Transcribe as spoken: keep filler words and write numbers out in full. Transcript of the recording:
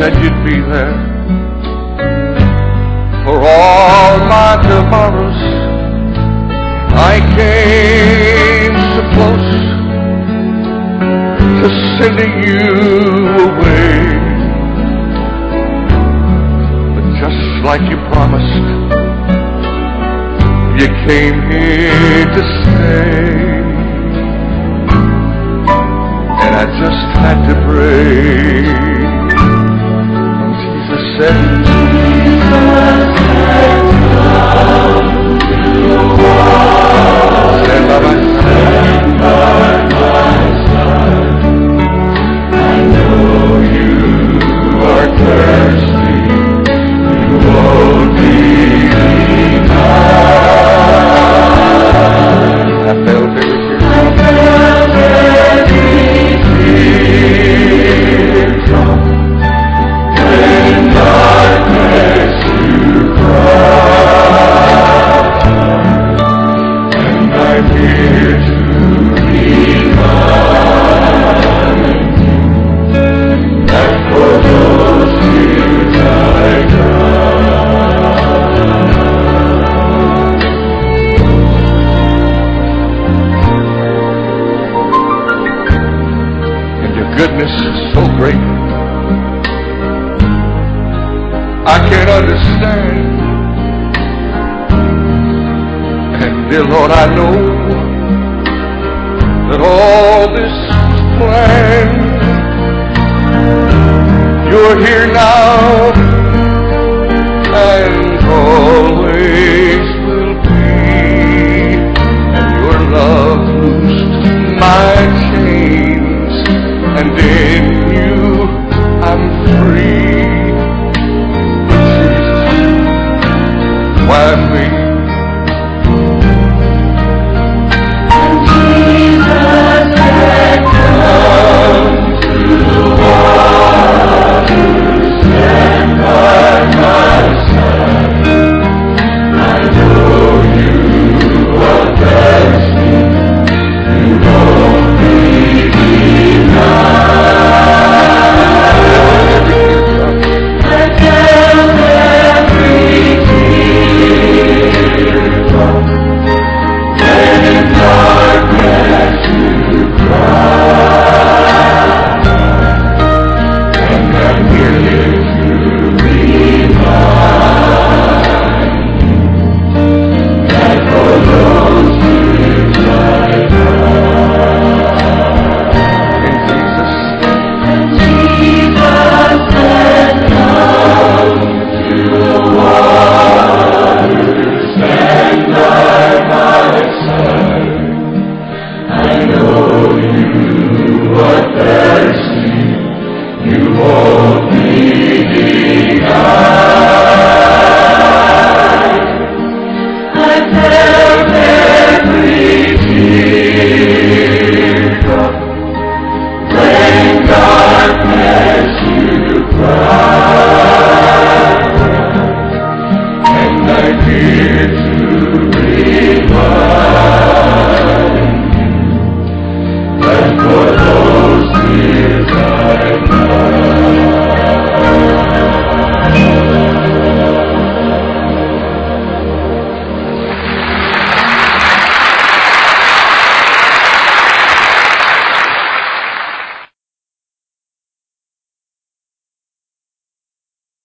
that you'd be there for all my tomorrows. I came so close to sending you away, but just like you promised, you came here to stay. And I just had to pray. And Jesus said, Jesus said, come to the water. Stand by my side. Stand by my side. I know you are thirsty. You won't be denied. I felt every tear. I felt every teardrop. When darkness you cry, and I'm here to remind you that for those tears I goodness is so great, I can't understand. And dear Lord, I know that all this was planned. You're here now and always will be, and your love loosed my chains, and in you I'm free. But Jesus, why me? And Jesus said, come to the water, stand by my side. I know you are thirsty, you won't be when darkness you cry.